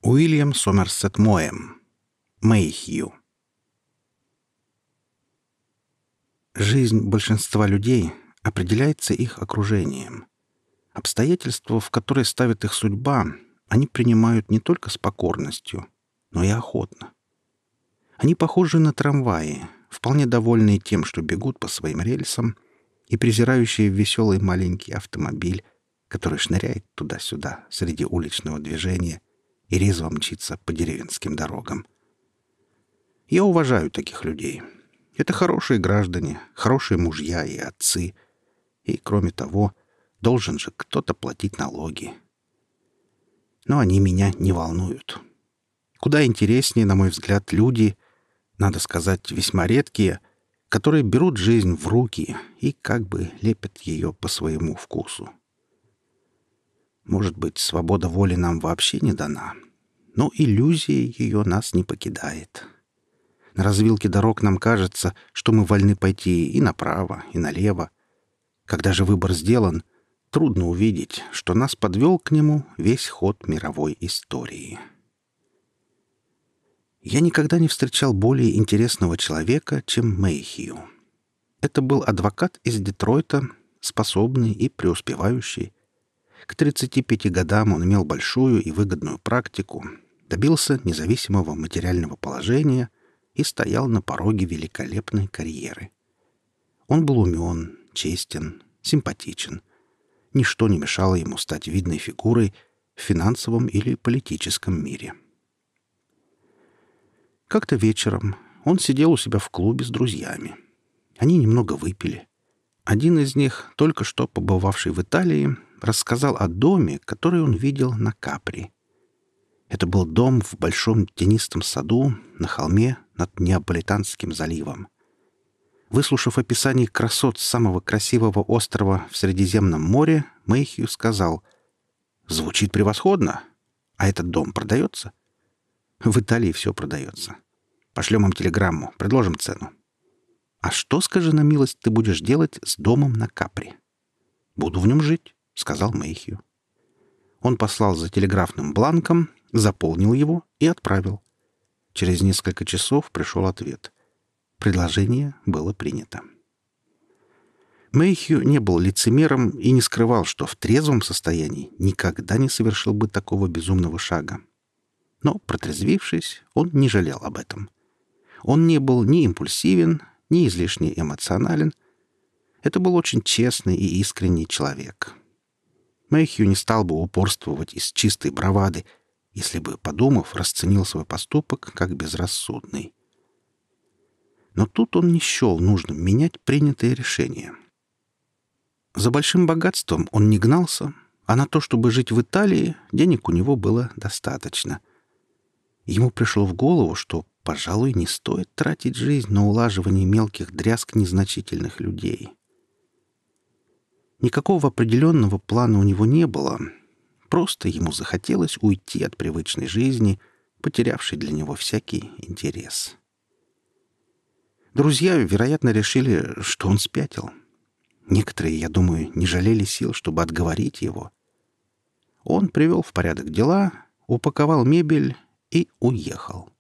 Уильям Сомерсет Моэм. Мэйхью. Жизнь большинства людей определяется их окружением. Обстоятельства, в которые ставит их судьба, они принимают не только с покорностью, но и охотно. Они похожи на трамваи, вполне довольные тем, что бегут по своим рельсам, и презирающие веселый маленький автомобиль, который шныряет туда-сюда среди уличного движения и резво мчится по деревенским дорогам. Я уважаю таких людей. Это хорошие граждане, хорошие мужья и отцы. И, кроме того, должен же кто-то платить налоги. Но они меня не волнуют. Куда интереснее, на мой взгляд, люди, надо сказать, весьма редкие, которые берут жизнь в руки и как бы лепят ее по своему вкусу. Может быть, свобода воли нам вообще не дана, но иллюзия ее нас не покидает. На развилке дорог нам кажется, что мы вольны пойти и направо, и налево. Когда же выбор сделан, трудно увидеть, что нас подвел к нему весь ход мировой истории. Я никогда не встречал более интересного человека, чем Мэйхью. Это был адвокат из Детройта, способный и преуспевающий. К 35 годам он имел большую и выгодную практику, добился независимого материального положения и стоял на пороге великолепной карьеры. Он был умен, честен, симпатичен. Ничто не мешало ему стать видной фигурой в финансовом или политическом мире. Как-то вечером он сидел у себя в клубе с друзьями. Они немного выпили. Один из них, только что побывавший в Италии, рассказал о доме, который он видел на Капри. Это был дом в большом тенистом саду на холме над Неаполитанским заливом. Выслушав описание красот самого красивого острова в Средиземном море, Мэйхью сказал: «Звучит превосходно. А этот дом продается?» «В Италии все продается. Пошлем им телеграмму, предложим цену». «А что, скажи на милость, ты будешь делать с домом на Капри?» «Буду в нем жить», — сказал Мэйхью. Он послал за телеграфным бланком, заполнил его и отправил. Через несколько часов пришел ответ. Предложение было принято. Мэйхью не был лицемером и не скрывал, что в трезвом состоянии никогда не совершил бы такого безумного шага. Но, протрезвившись, он не жалел об этом. Он не был ни импульсивен, ни излишне эмоционален. Это был очень честный и искренний человек. Мэйхью не стал бы упорствовать из чистой бравады, если бы, подумав, расценил свой поступок как безрассудный. Но тут он не счел нужным менять принятое решение. За большим богатством он не гнался, а на то, чтобы жить в Италии, денег у него было достаточно. Ему пришло в голову, что, пожалуй, не стоит тратить жизнь на улаживание мелких дрязг незначительных людей. Никакого определенного плана у него не было. Просто ему захотелось уйти от привычной жизни, потерявшей для него всякий интерес. Друзья, вероятно, решили, что он спятил. Некоторые, я думаю, не жалели сил, чтобы отговорить его. Он привел в порядок дела, упаковал мебель и уехал.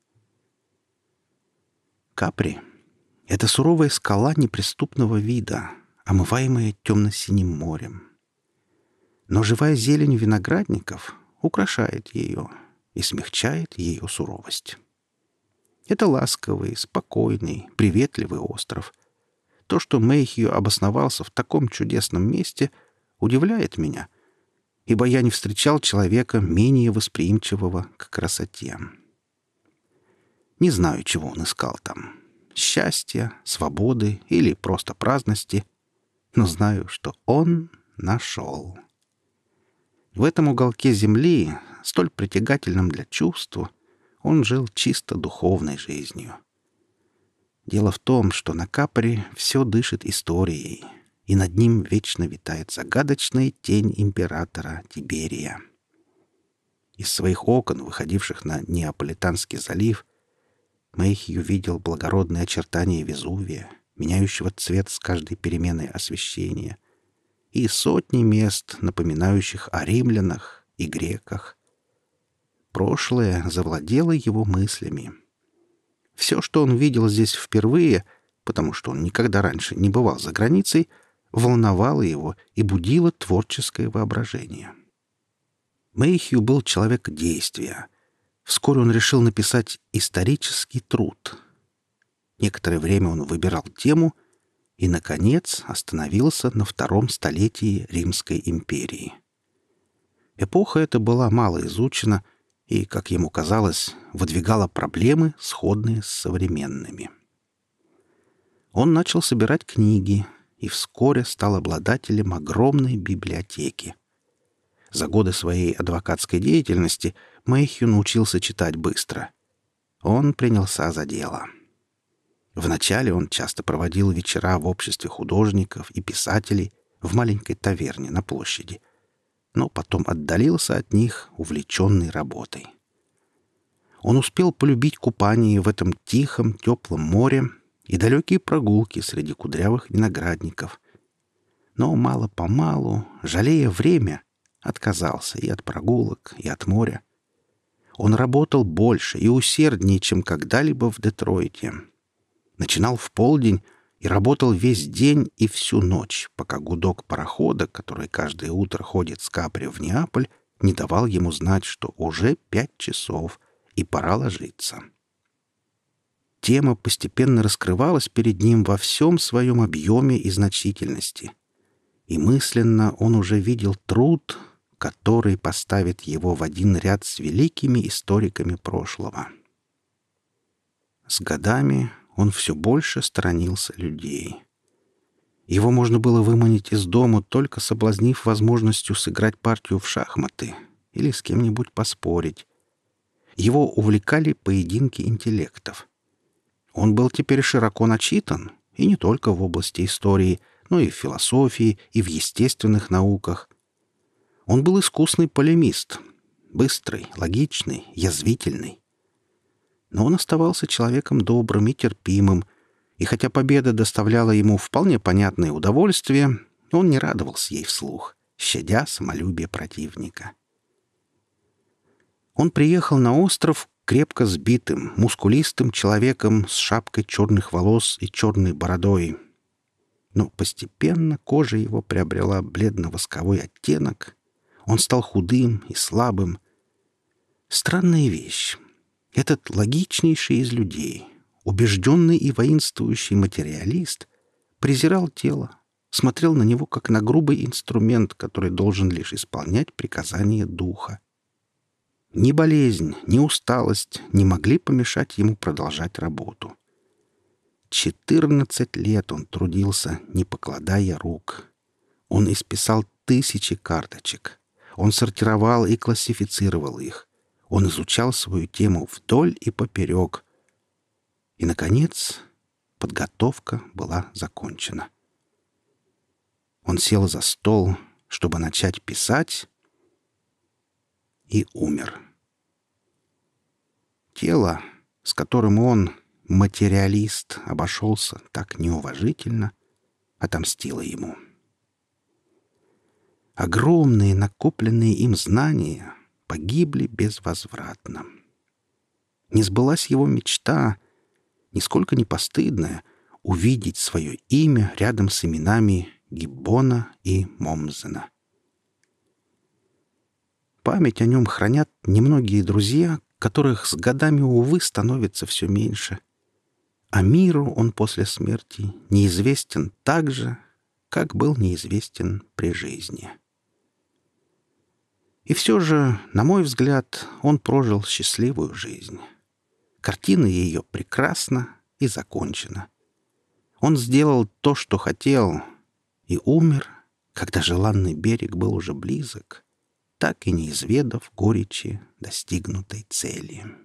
Капри — это суровая скала неприступного вида, омываемая темно-синим морем. Но живая зелень виноградников украшает ее и смягчает ее суровость. Это ласковый, спокойный, приветливый остров. То, что Мэйхью обосновался в таком чудесном месте, удивляет меня, ибо я не встречал человека менее восприимчивого к красоте. Не знаю, чего он искал там — счастья, свободы или просто праздности, но знаю, что он нашел. В этом уголке земли, столь притягательном для чувств, он жил чисто духовной жизнью. Дело в том, что на Капри все дышит историей, и над ним вечно витает загадочная тень императора Тиберия. Из своих окон, выходивших на Неаполитанский залив, Мэйхью видел благородные очертания Везувия, меняющего цвет с каждой переменой освещения, и сотни мест, напоминающих о римлянах и греках. прошлое завладело его мыслями. Все, что он видел здесь впервые, потому что он никогда раньше не бывал за границей, волновало его и будило творческое воображение. Мэйхью был человек действия. Вскоре он решил написать исторический труд. Некоторое время он выбирал тему и, наконец, остановился на 2 столетии Римской империи. Эпоха эта была мало изучена и, как ему казалось, выдвигала проблемы, сходные с современными. Он начал собирать книги и вскоре стал обладателем огромной библиотеки. За годы своей адвокатской деятельности Мэйхью научился читать быстро. Он принялся за дело. Вначале он часто проводил вечера в обществе художников и писателей в маленькой таверне на площади, но потом отдалился от них, увлеченный работой. Он успел полюбить купание в этом тихом, теплом море и далекие прогулки среди кудрявых виноградников. Но мало-помалу, жалея время, отказался и от прогулок, и от моря. Он работал больше и усерднее, чем когда-либо в Детройте. Начинал в полдень и работал весь день и всю ночь, пока гудок парохода, который каждое утро ходит с Капри в Неаполь, не давал ему знать, что уже 5 часов и пора ложиться. Тема постепенно раскрывалась перед ним во всем своем объеме и значительности. И мысленно он уже видел труд, который поставит его в один ряд с великими историками прошлого. С годами он все больше сторонился людей. Его можно было выманить из дому, только соблазнив возможностью сыграть партию в шахматы или с кем-нибудь поспорить. Его увлекали поединки интеллектов. Он был теперь широко начитан, и не только в области истории, но и в философии, и в естественных науках. Он был искусный полемист, быстрый, логичный, язвительный. Но он оставался человеком добрым и терпимым, и хотя победа доставляла ему вполне понятное удовольствие, он не радовался ей вслух, щадя самолюбие противника. Он приехал на остров крепко сбитым, мускулистым человеком с шапкой черных волос и черной бородой. Но постепенно кожа его приобрела бледно-восковой оттенок. Он стал худым и слабым. Странная вещь. Этот логичнейший из людей, убежденный и воинствующий материалист, презирал тело, смотрел на него как на грубый инструмент, который должен лишь исполнять приказания духа. Ни болезнь, ни усталость не могли помешать ему продолжать работу. 14 лет он трудился, не покладая рук. Он исписал 1000 карточек. Он сортировал и классифицировал их. Он изучал свою тему вдоль и поперек. И, наконец, подготовка была закончена. Он сел за стол, чтобы начать писать, и умер. Тело, с которым он, материалист, обошелся так неуважительно, отомстило ему. Огромные накопленные им знания погибли безвозвратно. Не сбылась его мечта, нисколько не постыдная, увидеть свое имя рядом с именами Гиббона и Момзена. Память о нем хранят немногие друзья, которых с годами, увы, становится все меньше. А миру он после смерти неизвестен так же, как был неизвестен при жизни. И все же, на мой взгляд, он прожил счастливую жизнь. Картина ее прекрасна и закончена. Он сделал то, что хотел, и умер, когда желанный берег был уже близок, так и не изведав горечи достигнутой цели.